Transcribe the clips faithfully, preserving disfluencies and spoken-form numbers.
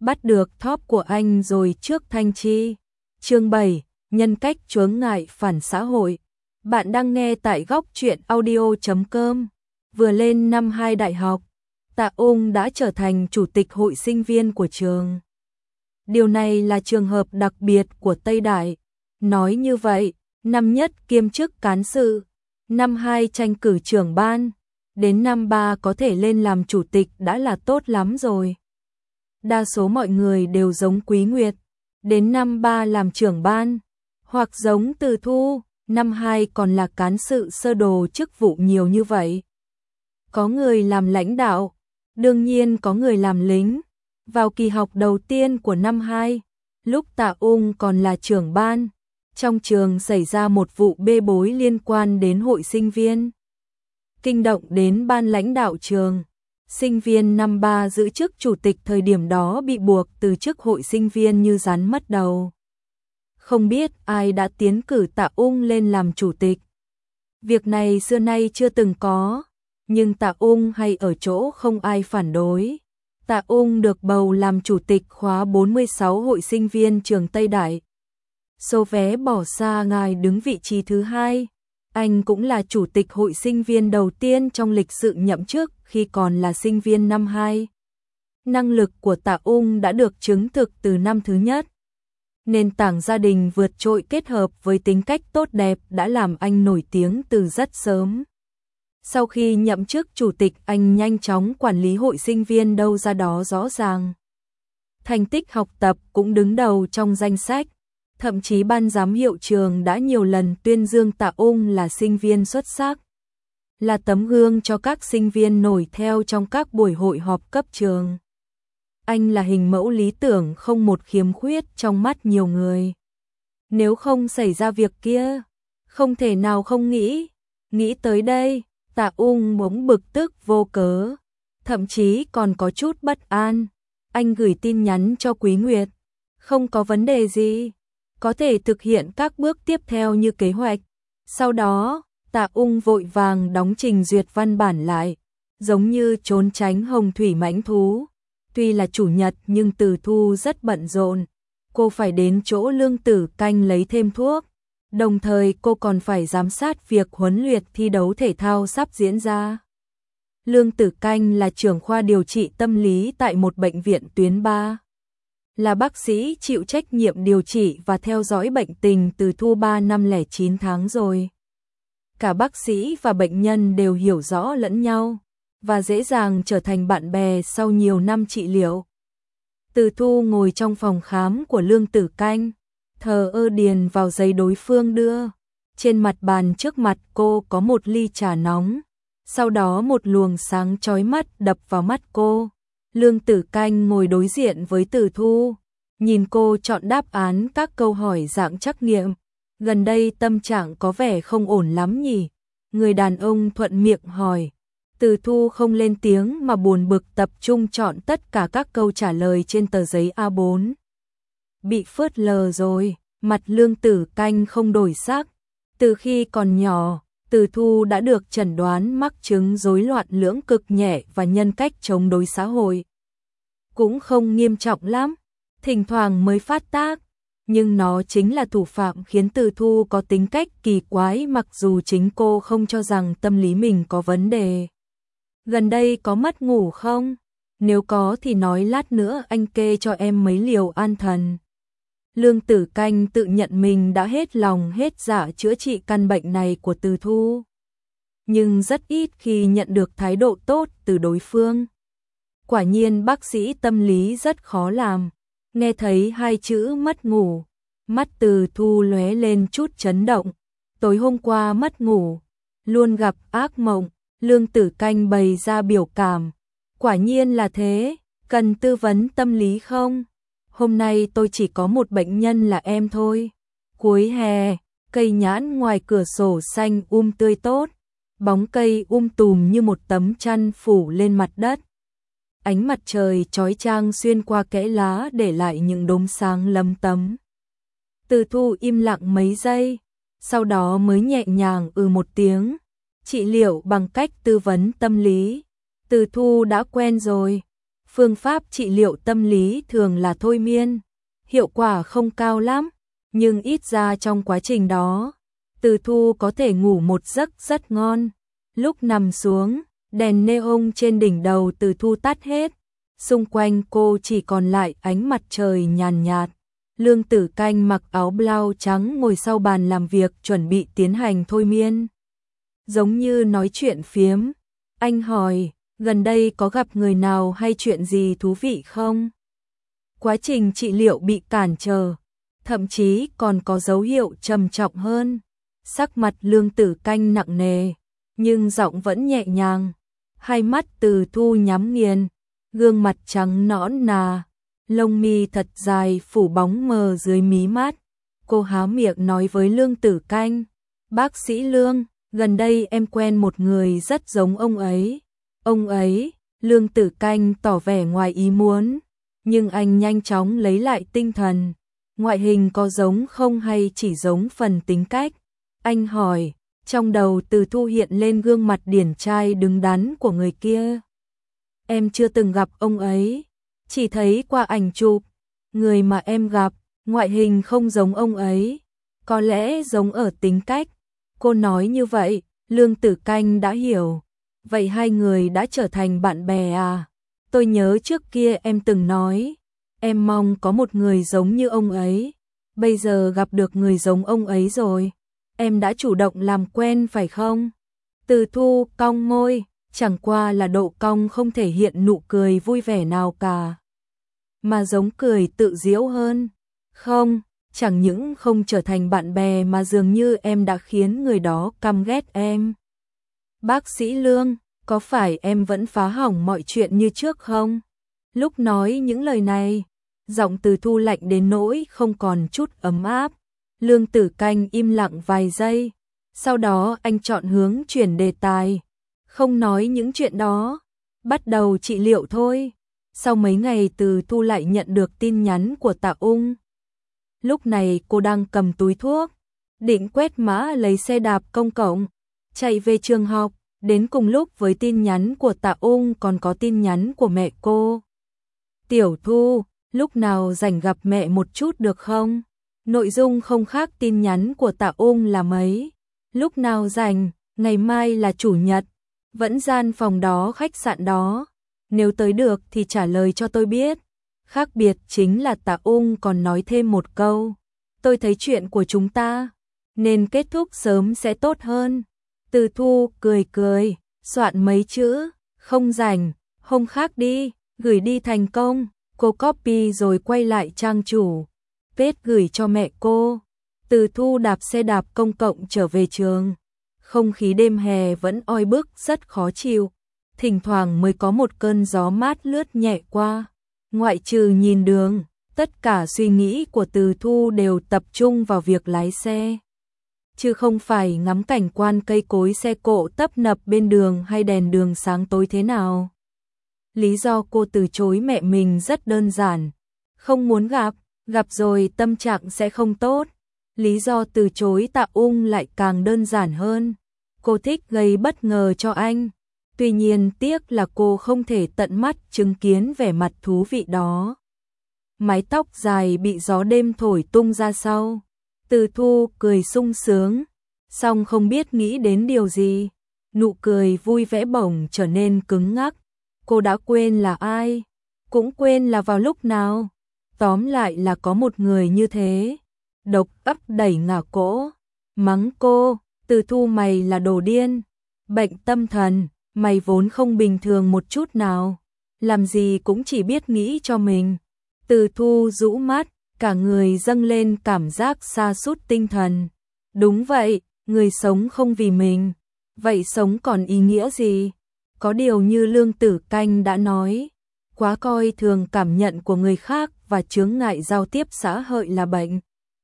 bắt được top của anh rồi trước Thanh Chi. Chương bảy, nhân cách chướng ngại phản xã hội. Bạn đang nghe tại góc truyện audio chấm com. Vừa lên năm hai đại học, Tạ Ung đã trở thành chủ tịch hội sinh viên của trường. Điều này là trường hợp đặc biệt của Tây Đại. Nói như vậy, năm nhất kiêm chức cán sự, năm hai tranh cử trưởng ban, đến năm ba có thể lên làm chủ tịch đã là tốt lắm rồi. Đa số mọi người đều giống Quý Nguyệt, đến năm ba làm trưởng ban, hoặc giống Từ Thu, năm hai còn là cán sự sơ đồ chức vụ nhiều như vậy. Có người làm lãnh đạo, đương nhiên có người làm lính. Vào kỳ học đầu tiên của năm hai, lúc Tạ Ung còn là trưởng ban, trong trường xảy ra một vụ bê bối liên quan đến hội sinh viên. Kinh động đến ban lãnh đạo trường, sinh viên năm ba giữ chức chủ tịch thời điểm đó bị buộc từ chức hội sinh viên như rắn mất đầu. Không biết ai đã tiến cử Tạ Ung lên làm chủ tịch. Việc này xưa nay chưa từng có, nhưng Tạ Ung hay ở chỗ không ai phản đối. Tạ Ung được bầu làm chủ tịch khóa bốn mươi sáu hội sinh viên trường Tây Đại. Số vé bỏ xa ngài đứng vị trí thứ hai. Anh cũng là chủ tịch hội sinh viên đầu tiên trong lịch sử nhậm chức khi còn là sinh viên năm hai. Năng lực của Tạ Ung đã được chứng thực từ năm thứ nhất. Nền tảng gia đình vượt trội kết hợp với tính cách tốt đẹp đã làm anh nổi tiếng từ rất sớm. Sau khi nhậm chức chủ tịch, anh nhanh chóng quản lý hội sinh viên đâu ra đó rõ ràng. Thành tích học tập cũng đứng đầu trong danh sách. Thậm chí ban giám hiệu trường đã nhiều lần tuyên dương Tạ Ung là sinh viên xuất sắc, là tấm gương cho các sinh viên nổi theo trong các buổi hội họp cấp trường. Anh là hình mẫu lý tưởng không một khiếm khuyết trong mắt nhiều người. Nếu không xảy ra việc kia, không thể nào không nghĩ. Nghĩ tới đây, Tạ Ung bỗng bực tức vô cớ, thậm chí còn có chút bất an. Anh gửi tin nhắn cho Quý Nguyệt, không có vấn đề gì, có thể thực hiện các bước tiếp theo như kế hoạch. Sau đó, Tạ Ung vội vàng đóng trình duyệt văn bản lại, giống như trốn tránh hồng thủy mãnh thú. Tuy là chủ nhật nhưng Từ Thu rất bận rộn, cô phải đến chỗ Lương Tử Canh lấy thêm thuốc. Đồng thời cô còn phải giám sát việc huấn luyện thi đấu thể thao sắp diễn ra. Lương Tử Canh là trưởng khoa điều trị tâm lý tại một bệnh viện tuyến ba. Là bác sĩ chịu trách nhiệm điều trị và theo dõi bệnh tình Từ Thu ba năm lẻ chín tháng rồi. Cả bác sĩ và bệnh nhân đều hiểu rõ lẫn nhau và dễ dàng trở thành bạn bè sau nhiều năm trị liệu. Từ Thu ngồi trong phòng khám của Lương Tử Canh, thờ ơ điền vào giấy đối phương đưa. Trên mặt bàn trước mặt cô có một ly trà nóng, sau đó một luồng sáng chói mắt đập vào mắt cô. Lương Tử Canh ngồi đối diện với Từ Thu, nhìn cô chọn đáp án các câu hỏi dạng trắc nghiệm. Gần đây tâm trạng có vẻ không ổn lắm nhỉ? Người đàn ông thuận miệng hỏi. Từ Thu không lên tiếng mà buồn bực tập trung chọn tất cả các câu trả lời trên tờ giấy A bốn. Bị phớt lờ rồi, mặt Lương Tử Canh không đổi sắc. Từ khi còn nhỏ, Từ Thu đã được chẩn đoán mắc chứng rối loạn lưỡng cực nhẹ và nhân cách chống đối xã hội. Cũng không nghiêm trọng lắm, thỉnh thoảng mới phát tác, nhưng nó chính là thủ phạm khiến Từ Thu có tính cách kỳ quái mặc dù chính cô không cho rằng tâm lý mình có vấn đề. Gần đây có mất ngủ không? Nếu có thì nói lát nữa anh kê cho em mấy liều an thần. Lương Tử Canh tự nhận mình đã hết lòng hết dạ chữa trị căn bệnh này của Từ Thu, nhưng rất ít khi nhận được thái độ tốt từ đối phương. Quả nhiên bác sĩ tâm lý rất khó làm. Nghe thấy hai chữ mất ngủ, mắt Từ Thu lóe lên chút chấn động. Tối hôm qua mất ngủ, luôn gặp ác mộng. Lương Tử Canh bày ra biểu cảm. Quả nhiên là thế, cần tư vấn tâm lý không? Hôm nay tôi chỉ có một bệnh nhân là em thôi. Cuối hè, cây nhãn ngoài cửa sổ xanh um tươi tốt, bóng cây um tùm như một tấm chăn phủ lên mặt đất. Ánh mặt trời chói chang xuyên qua kẽ lá để lại những đốm sáng lấm tấm. Từ Thu im lặng mấy giây, sau đó mới nhẹ nhàng ừ một tiếng. Trị liệu bằng cách tư vấn tâm lý. Từ Thu đã quen rồi. Phương pháp trị liệu tâm lý thường là thôi miên, hiệu quả không cao lắm, nhưng ít ra trong quá trình đó, Từ Thu có thể ngủ một giấc rất ngon. Lúc nằm xuống, đèn neon trên đỉnh đầu Từ Thu tắt hết, xung quanh cô chỉ còn lại ánh mặt trời nhàn nhạt. Lương Tử Canh mặc áo blau trắng ngồi sau bàn làm việc chuẩn bị tiến hành thôi miên. Giống như nói chuyện phiếm, anh hỏi, gần đây có gặp người nào hay chuyện gì thú vị không? Quá trình trị liệu bị cản trở, thậm chí còn có dấu hiệu trầm trọng hơn. Sắc mặt Lương Tử Canh nặng nề, nhưng giọng vẫn nhẹ nhàng. Hai mắt Từ Thu nhắm nghiền, gương mặt trắng nõn nà, lông mi thật dài phủ bóng mờ dưới mí mắt. Cô há miệng nói với Lương Tử Canh, bác sĩ Lương, gần đây em quen một người rất giống ông ấy. Ông ấy, Lương Tử Canh tỏ vẻ ngoài ý muốn, nhưng anh nhanh chóng lấy lại tinh thần. Ngoại hình có giống không hay chỉ giống phần tính cách? Anh hỏi, trong đầu Từ Thu hiện lên gương mặt điển trai đứng đắn của người kia. Em chưa từng gặp ông ấy, chỉ thấy qua ảnh chụp. Người mà em gặp, ngoại hình không giống ông ấy, có lẽ giống ở tính cách. Cô nói như vậy, Lương Tử Canh đã hiểu. Vậy hai người đã trở thành bạn bè à? Tôi nhớ trước kia em từng nói, em mong có một người giống như ông ấy. Bây giờ gặp được người giống ông ấy rồi, em đã chủ động làm quen phải không? Từ Thu cong môi, chẳng qua là độ cong không thể hiện nụ cười vui vẻ nào cả, mà giống cười tự giễu hơn. Không, chẳng những không trở thành bạn bè mà dường như em đã khiến người đó căm ghét em. Bác sĩ Lương, có phải em vẫn phá hỏng mọi chuyện như trước không? Lúc nói những lời này, giọng Từ Thu lạnh đến nỗi không còn chút ấm áp. Lương Tử Canh im lặng vài giây, sau đó anh chọn hướng chuyển đề tài. Không nói những chuyện đó, bắt đầu trị liệu thôi. Sau mấy ngày Từ Thu lại nhận được tin nhắn của Tạ Ung. Lúc này cô đang cầm túi thuốc, định quét mã lấy xe đạp công cộng, chạy về trường học. Đến cùng lúc với tin nhắn của Tạ Ung còn có tin nhắn của mẹ cô. Tiểu Thu, lúc nào rảnh gặp mẹ một chút được không? Nội dung không khác tin nhắn của Tạ Ung là mấy. Lúc nào rảnh, ngày mai là chủ nhật, vẫn gian phòng đó khách sạn đó. Nếu tới được thì trả lời cho tôi biết. Khác biệt chính là Tạ Ung còn nói thêm một câu. Tôi thấy chuyện của chúng ta nên kết thúc sớm sẽ tốt hơn. Từ Thu cười cười, soạn mấy chữ, không rảnh, hôm khác đi, gửi đi thành công. Cô copy rồi quay lại trang chủ, paste gửi cho mẹ cô. Từ Thu đạp xe đạp công cộng trở về trường. Không khí đêm hè vẫn oi bức rất khó chịu, thỉnh thoảng mới có một cơn gió mát lướt nhẹ qua. Ngoại trừ nhìn đường, tất cả suy nghĩ của Từ Thu đều tập trung vào việc lái xe, chứ không phải ngắm cảnh quan cây cối xe cộ tấp nập bên đường hay đèn đường sáng tối thế nào. Lý do cô từ chối mẹ mình rất đơn giản, không muốn gặp, gặp rồi tâm trạng sẽ không tốt. Lý do từ chối Tạ Ung lại càng đơn giản hơn, cô thích gây bất ngờ cho anh. Tuy nhiên tiếc là cô không thể tận mắt chứng kiến vẻ mặt thú vị đó. Mái tóc dài bị gió đêm thổi tung ra sau. Từ Thu cười sung sướng, song không biết nghĩ đến điều gì. Nụ cười vui vẻ bỗng trở nên cứng ngắc. Cô đã quên là ai, cũng quên là vào lúc nào. Tóm lại là có một người như thế, độc ấp đẩy ngả cỗ, mắng cô, Từ Thu mày là đồ điên, bệnh tâm thần, mày vốn không bình thường một chút nào, làm gì cũng chỉ biết nghĩ cho mình. Từ Thu rũ mắt, cả người dâng lên cảm giác sa sút tinh thần. Đúng vậy, người sống không vì mình, vậy sống còn ý nghĩa gì? Có điều như Lương Tử Canh đã nói, quá coi thường cảm nhận của người khác và chướng ngại giao tiếp xã hội là bệnh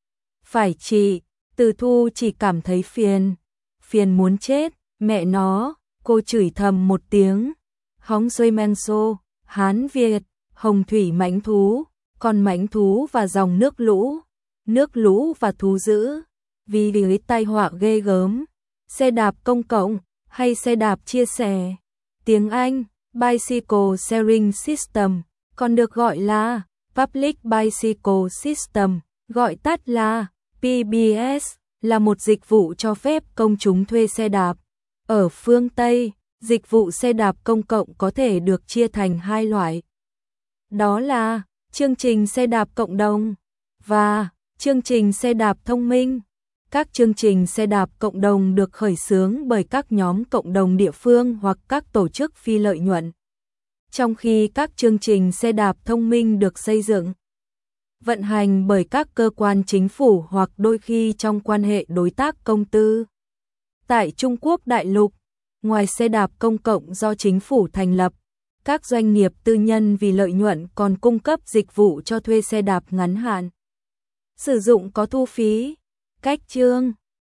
phải trị. Từ Thu chỉ cảm thấy phiền, phiền muốn chết. Mẹ nó, cô chửi thầm một tiếng. Hóng xuôi men xô, Hán Việt, hồng thủy mãnh thú, con mãnh thú và dòng nước lũ, nước lũ và thú dữ, vì với tai họa ghê gớm. Xe đạp công cộng hay xe đạp chia sẻ? Tiếng Anh, Bicycle Sharing System, còn được gọi là Public Bicycle System, gọi tắt là pê bê ét, là một dịch vụ cho phép công chúng thuê xe đạp. Ở phương Tây, dịch vụ xe đạp công cộng có thể được chia thành hai loại. Đó là chương trình xe đạp cộng đồng và chương trình xe đạp thông minh. Các chương trình xe đạp cộng đồng được khởi xướng bởi các nhóm cộng đồng địa phương hoặc các tổ chức phi lợi nhuận, trong khi các chương trình xe đạp thông minh được xây dựng, vận hành bởi các cơ quan chính phủ hoặc đôi khi trong quan hệ đối tác công tư. Tại Trung Quốc đại lục, ngoài xe đạp công cộng do chính phủ thành lập, các doanh nghiệp tư nhân vì lợi nhuận còn cung cấp dịch vụ cho thuê xe đạp ngắn hạn. Sử dụng có thu phí. Cách chương